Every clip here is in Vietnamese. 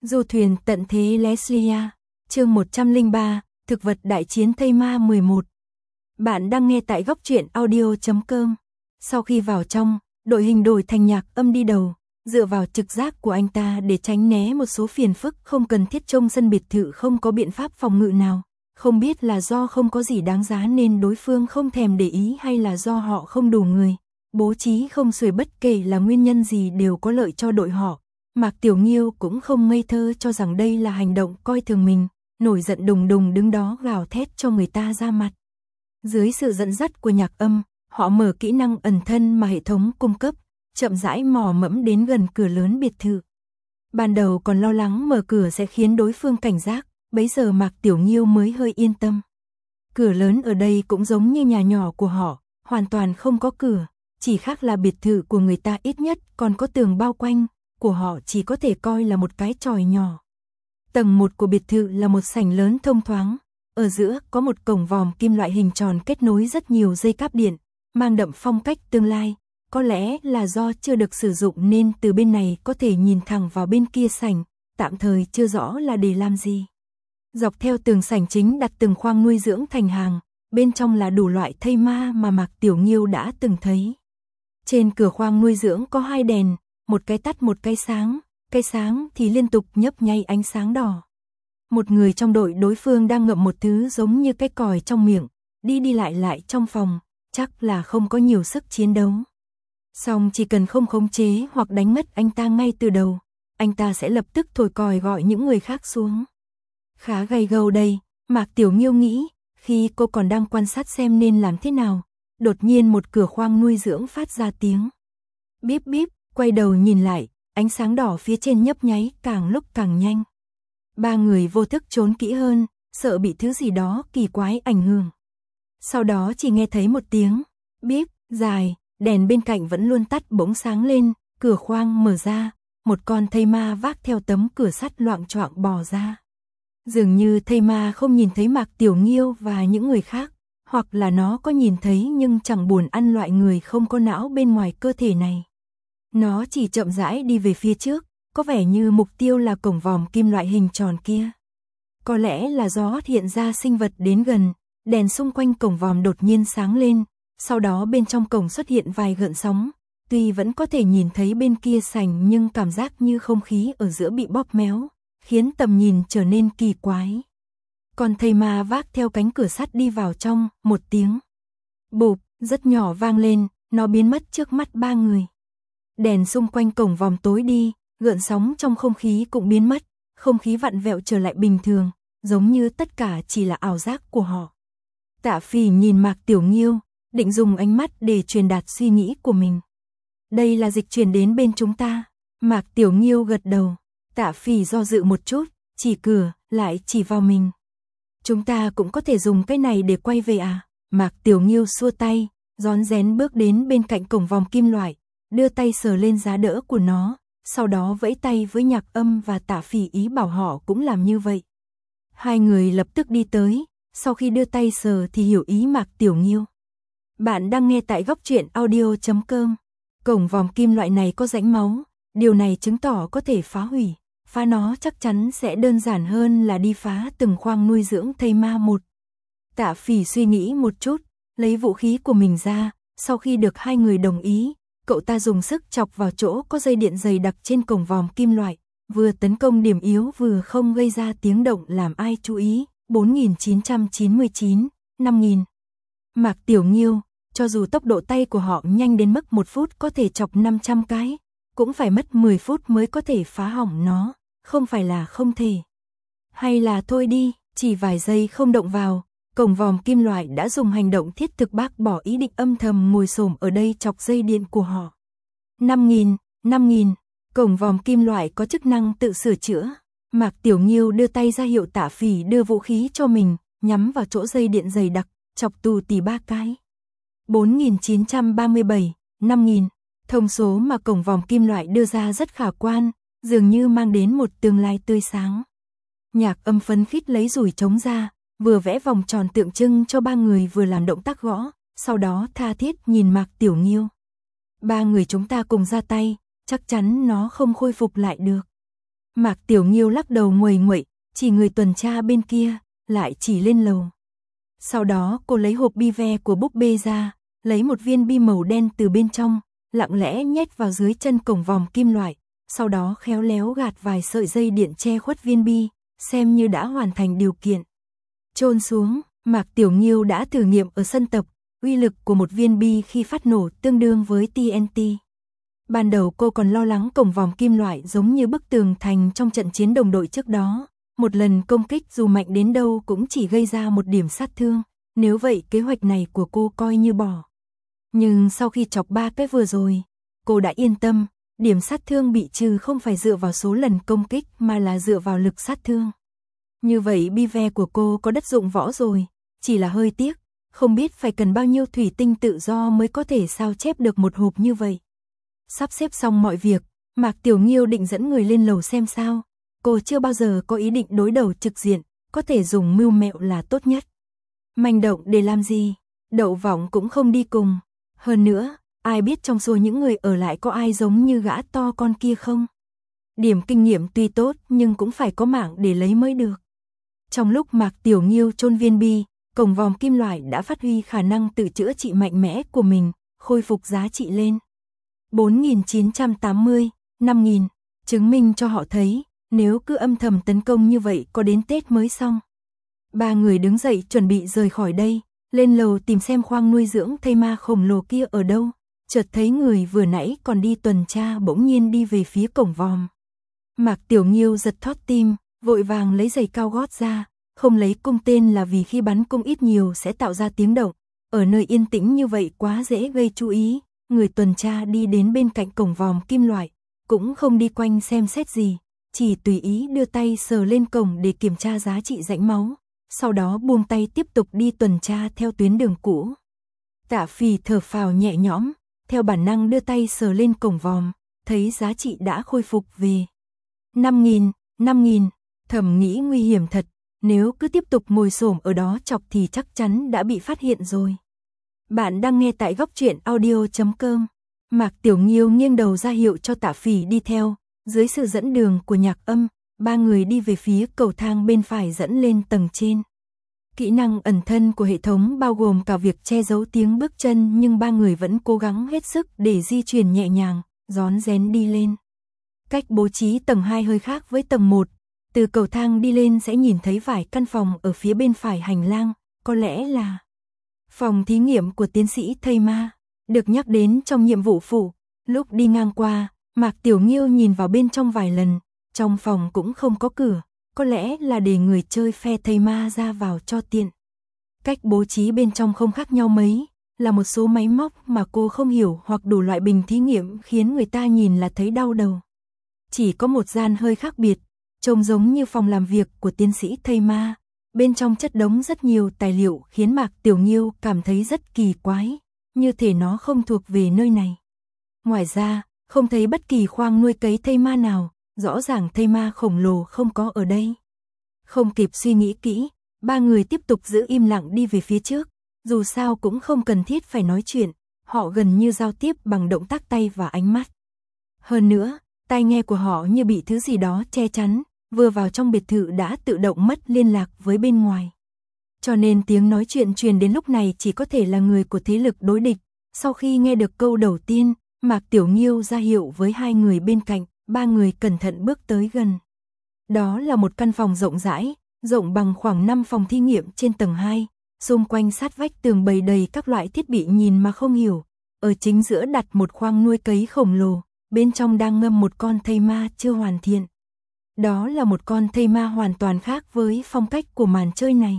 Du thuyền tận thế Leslia, chương 103, thực vật đại chiến thây ma 11. Bạn đang nghe tại góc truyện audio.com. Sau khi vào trong, đội hình đổi thành Nhạc Âm đi đầu, dựa vào trực giác của anh ta để tránh né một số phiền phức không cần thiết. Trong sân biệt thự không có biện pháp phòng ngự nào, không biết là do không có gì đáng giá nên đối phương không thèm để ý hay là do họ không đủ người. Bố trí không xuể, bất kể là nguyên nhân gì đều có lợi cho đội họ. Mạc Tiểu Nghiêu cũng không ngây thơ cho rằng đây là hành động coi thường mình, nổi giận đùng đùng đứng đó gào thét cho người ta ra mặt. Dưới sự dẫn dắt của Nhạc Âm, họ mở kỹ năng ẩn thân mà hệ thống cung cấp, chậm rãi mò mẫm đến gần cửa lớn biệt thự. Ban đầu còn lo lắng mở cửa sẽ khiến đối phương cảnh giác, bấy giờ Mạc Tiểu Nghiêu mới hơi yên tâm. Cửa lớn ở đây cũng giống như nhà nhỏ của họ, hoàn toàn không có cửa, chỉ khác là biệt thự của người ta ít nhất còn có tường bao quanh, của họ chỉ có thể coi là một cái chòi nhỏ. Tầng 1 của biệt thự là một sảnh lớn thông thoáng, ở giữa có một cổng vòm kim loại hình tròn kết nối rất nhiều dây cáp điện, mang đậm phong cách tương lai. Có lẽ là do chưa được sử dụng nên từ bên này có thể nhìn thẳng vào bên kia sảnh, tạm thời chưa rõ là để làm gì. Dọc theo tường sảnh chính đặt từng khoang nuôi dưỡng thành hàng, bên trong là đủ loại thây ma mà Mạc Tiểu Nghiêu đã từng thấy. Trên cửa khoang nuôi dưỡng có 2 đèn, một cái tắt một cái sáng thì liên tục nhấp nháy ánh sáng đỏ. Một người trong đội đối phương đang ngậm một thứ giống như cái còi trong miệng, đi lại trong phòng, chắc là không có nhiều sức chiến đấu. Song chỉ cần không khống chế hoặc đánh mất anh ta ngay từ đầu, anh ta sẽ lập tức thổi còi gọi những người khác xuống. Khá gay gâu đây, Mạc Tiểu Nghiêu nghĩ, khi cô còn đang quan sát xem nên làm thế nào, đột nhiên một cửa khoang nuôi dưỡng phát ra tiếng bíp bíp, quay đầu nhìn lại, ánh sáng đỏ phía trên nhấp nháy càng lúc càng nhanh. 3 người vô thức trốn kỹ hơn, sợ bị thứ gì đó kỳ quái ảnh hưởng. Sau đó chỉ nghe thấy một tiếng bíp dài, đèn bên cạnh vẫn luôn tắt bỗng sáng lên, cửa khoang mở ra, một con thây ma vác theo tấm cửa sắt loạng choạng bò ra. Dường như thây ma không nhìn thấy Mạc Tiểu Nghiêu và những người khác, hoặc là nó có nhìn thấy nhưng chẳng buồn ăn loại người không có não bên ngoài cơ thể này. Nó chỉ chậm rãi đi về phía trước, có vẻ như mục tiêu là cổng vòm kim loại hình tròn kia. Có lẽ là do hiện ra sinh vật đến gần, đèn xung quanh cổng vòm đột nhiên sáng lên, sau đó bên trong cổng xuất hiện vài gợn sóng, tuy vẫn có thể nhìn thấy bên kia sảnh nhưng cảm giác như không khí ở giữa bị bóp méo, khiến tầm nhìn trở nên kỳ quái. Còn thây ma vác theo cánh cửa sắt đi vào trong, một tiếng bụp rất nhỏ vang lên, nó biến mất trước mắt 3 người. Đèn xung quanh cổng vòm tối đi, gợn sóng trong không khí cũng biến mất, không khí vặn vẹo trở lại bình thường, giống như tất cả chỉ là ảo giác của họ. Tạ Phỉ nhìn Mạc Tiểu Nghiêu, định dùng ánh mắt để truyền đạt suy nghĩ của mình. Đây là dịch chuyển đến bên chúng ta. Mạc Tiểu Nghiêu gật đầu. Tạ Phỉ do dự một chút, chỉ cửa, lại chỉ vào mình. Chúng ta cũng có thể dùng cái này để quay về à? Mạc Tiểu Nghiêu xua tay, rón rén bước đến bên cạnh cổng vòm kim loại, đưa tay sờ lên giá đỡ của nó, sau đó vẫy tay với Nhạc Âm và Tạ Phỉ ý bảo họ cũng làm như vậy. 2 người lập tức đi tới, sau khi đưa tay sờ thì hiểu ý Mạc Tiểu Nghiêu. Bạn đang nghe tại góc truyện audio.com. Cổng vòm kim loại này có rãnh máu, điều này chứng tỏ có thể phá hủy. Phá nó chắc chắn sẽ đơn giản hơn là đi phá từng khoang nuôi dưỡng thây ma một. Tạ Phỉ suy nghĩ một chút, lấy vũ khí của mình ra, sau khi được 2 người đồng ý, cậu ta dùng sức chọc vào chỗ có dây điện dày đặc trên cổng vòm kim loại, vừa tấn công điểm yếu vừa không gây ra tiếng động làm ai chú ý. 4999, 5000. Mạc Tiểu Nghiêu, cho dù tốc độ tay của họ nhanh đến mức 1 phút có thể chọc 500 cái, cũng phải mất 10 phút mới có thể phá hỏng nó, không phải là không thể. Hay là thôi đi, chỉ vài giây không động vào, cổng vòm kim loại đã dùng hành động thiết thực bác bỏ ý định âm thầm ngồi xổm ở đây chọc dây điện của họ. 5000, cổng vòm kim loại có chức năng tự sửa chữa. Mạc Tiểu Nghiêu đưa tay ra hiệu Tạ Phỉ đưa vũ khí cho mình, nhắm vào chỗ dây điện dày đặc, chọc tù tì 3 cái. 4937, 5000. Thông số mà cổng vòm kim loại đưa ra rất khả quan, dường như mang đến một tương lai tươi sáng. Nhạc Âm phấn khích lấy dùi trống ra, vừa vẽ vòng tròn tượng trưng cho 3 người vừa làm động tác gõ, sau đó tha thiết nhìn Mạc Tiểu Nghiêu. 3 người chúng ta cùng ra tay, chắc chắn nó không khôi phục lại được. Mạc Tiểu Nghiêu lắc đầu nguầy nguậy, chỉ người tuần tra bên kia, lại chỉ lên lầu. Sau đó cô lấy hộp bi ve của búp bê ra, lấy một viên bi màu đen từ bên trong, lặng lẽ nhét vào dưới chân cổng vòm kim loại, sau đó khéo léo gạt vài sợi dây điện che khuất viên bi, xem như đã hoàn thành điều kiện. Chôn xuống, Mạc Tiểu Nghiêu đã thử nghiệm ở sân tập, uy lực của một viên bi khi phát nổ tương đương với TNT. Ban đầu cô còn lo lắng cổng vòm kim loại giống như bức tường thành trong trận chiến đồng đội trước đó, một lần công kích dù mạnh đến đâu cũng chỉ gây ra một điểm sát thương, nếu vậy kế hoạch này của cô coi như bỏ. Nhưng sau khi chọc 3 cái vừa rồi, cô đã yên tâm, điểm sát thương bị trừ không phải dựa vào số lần công kích mà là dựa vào lực sát thương. Như vậy bi ve của cô có đất dụng võ rồi, chỉ là hơi tiếc, không biết phải cần bao nhiêu thủy tinh tự do mới có thể sao chép được một hộp như vậy. Sắp xếp xong mọi việc, Mạc Tiểu Nghiêu định dẫn người lên lầu xem sao. Cô chưa bao giờ có ý định đối đầu trực diện, có thể dùng mưu mẹo là tốt nhất. Manh động để làm gì? Đậu Vọng cũng không đi cùng. Hơn nữa, ai biết trong số những người ở lại có ai giống như gã to con kia không? Điểm kinh nghiệm tuy tốt nhưng cũng phải có mạng để lấy mới được. Trong lúc Mạc Tiểu Nghiêu chôn viên bi, cổng vòm kim loại đã phát huy khả năng tự chữa trị mạnh mẽ của mình, khôi phục giá trị lên 4.980, 5.000, chứng minh cho họ thấy, nếu cứ âm thầm tấn công như vậy có đến Tết mới xong. 3 người đứng dậy chuẩn bị rời khỏi đây, lên lầu tìm xem khoang nuôi dưỡng thây ma khổng lồ kia ở đâu, chợt thấy người vừa nãy còn đi tuần tra bỗng nhiên đi về phía cổng vòm. Mạc Tiểu Nghiêu giật thót tim, vội vàng lấy giày cao gót ra, không lấy cung tên là vì khi bắn cung ít nhiều sẽ tạo ra tiếng động, ở nơi yên tĩnh như vậy quá dễ gây chú ý. Người tuần tra đi đến bên cạnh cổng vòm kim loại, cũng không đi quanh xem xét gì, chỉ tùy ý đưa tay sờ lên cổng để kiểm tra giá trị rãnh máu, sau đó buông tay tiếp tục đi tuần tra theo tuyến đường cũ. Tạ Phì thở phào nhẹ nhõm, theo bản năng đưa tay sờ lên cổng vòm, thấy giá trị đã khôi phục về 5.000, 5.000, thầm nghĩ nguy hiểm thật, nếu cứ tiếp tục ngồi xổm ở đó chọc thì chắc chắn đã bị phát hiện rồi. Bạn đang nghe tại góc truyện audio.com. Mạc Tiểu Nghiêu nghiêng đầu ra hiệu cho Tạ Phì đi theo, dưới sự dẫn đường của Nhạc Âm, 3 người đi về phía cầu thang bên phải dẫn lên tầng trên. Kỹ năng ẩn thân của hệ thống bao gồm cả việc che giấu tiếng bước chân, nhưng 3 người vẫn cố gắng hết sức để di chuyển nhẹ nhàng, rón rén đi lên. Cách bố trí tầng 2 hơi khác với tầng 1, từ cầu thang đi lên sẽ nhìn thấy vài căn phòng ở phía bên phải hành lang, có lẽ là phòng thí nghiệm của tiến sĩ thây ma, được nhắc đến trong nhiệm vụ phụ. Lúc đi ngang qua, Mạc Tiểu Nghiêu nhìn vào bên trong vài lần, trong phòng cũng không có cửa, có lẽ là để người chơi phe thây ma ra vào cho tiện. Cách bố trí bên trong không khác nhau mấy, là một số máy móc mà cô không hiểu hoặc đủ loại bình thí nghiệm khiến người ta nhìn là thấy đau đầu. Chỉ có một gian hơi khác biệt, trông giống như phòng làm việc của tiến sĩ thây ma. Bên trong chất đống rất nhiều tài liệu khiến Mạc Tiểu Nghiêu cảm thấy rất kỳ quái, như thể nó không thuộc về nơi này. Ngoài ra, không thấy bất kỳ khoang nuôi cấy thây ma nào, rõ ràng thây ma khổng lồ không có ở đây. Không kịp suy nghĩ kỹ, 3 người tiếp tục giữ im lặng đi về phía trước, dù sao cũng không cần thiết phải nói chuyện, họ gần như giao tiếp bằng động tác tay và ánh mắt. Hơn nữa, tai nghe của họ như bị thứ gì đó che chắn, vừa vào trong biệt thự đã tự động mất liên lạc với bên ngoài. Cho nên tiếng nói chuyện truyền đến lúc này chỉ có thể là người của thế lực đối địch. Sau khi nghe được câu đầu tiên, Mạc Tiểu Nghiêu ra hiệu với 2 người bên cạnh, 3 người cẩn thận bước tới gần. Đó là một căn phòng rộng rãi, rộng bằng khoảng 5 phòng thí nghiệm trên tầng 2, xung quanh sát vách tường bày đầy các loại thiết bị nhìn mà không hiểu. Ở chính giữa đặt một khoang nuôi cấy khổng lồ, bên trong đang ngâm một con thây ma chưa hoàn thiện. Đó là một con thây ma hoàn toàn khác với phong cách của màn chơi này.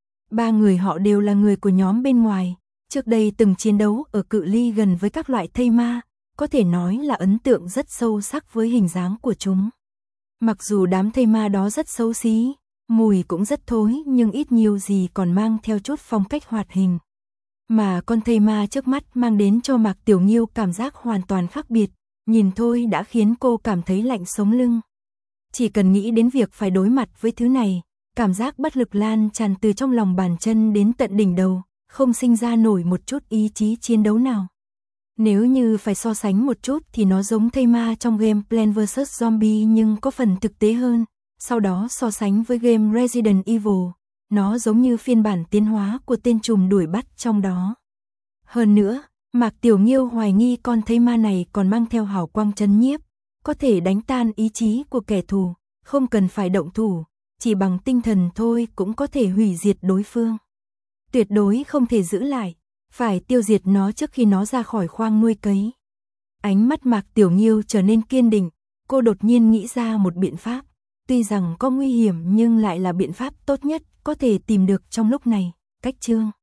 3 người họ đều là người của nhóm bên ngoài, trước đây từng chiến đấu ở cự ly gần với các loại thây ma, có thể nói là ấn tượng rất sâu sắc với hình dáng của chúng. Mặc dù đám thây ma đó rất xấu xí, mùi cũng rất thối, nhưng ít nhiều gì còn mang theo chút phong cách hoạt hình. Mà con thây ma trước mắt mang đến cho Mạc Tiểu Nghiêu cảm giác hoàn toàn khác biệt, nhìn thôi đã khiến cô cảm thấy lạnh sống lưng. Chỉ cần nghĩ đến việc phải đối mặt với thứ này, cảm giác bất lực lan tràn từ trong lòng bàn chân đến tận đỉnh đầu, không sinh ra nổi một chút ý chí chiến đấu nào. Nếu như phải so sánh một chút thì nó giống thây ma trong game Plants vs Zombie nhưng có phần thực tế hơn. Sau đó so sánh với game Resident Evil, nó giống như phiên bản tiến hóa của tên trùm đuổi bắt trong đó. Hơn nữa, Mạc Tiểu Nghiêu hoài nghi con thây ma này còn mang theo hào quang trấn nhiếp, có thể đánh tan ý chí của kẻ thù, không cần phải động thủ, chỉ bằng tinh thần thôi cũng có thể hủy diệt đối phương. Tuyệt đối không thể giữ lại, phải tiêu diệt nó trước khi nó ra khỏi khoang nuôi cấy. Ánh mắt Mạc Tiểu Nghiêu trở nên kiên định, cô đột nhiên nghĩ ra một biện pháp, tuy rằng có nguy hiểm nhưng lại là biện pháp tốt nhất có thể tìm được trong lúc này. Cách chương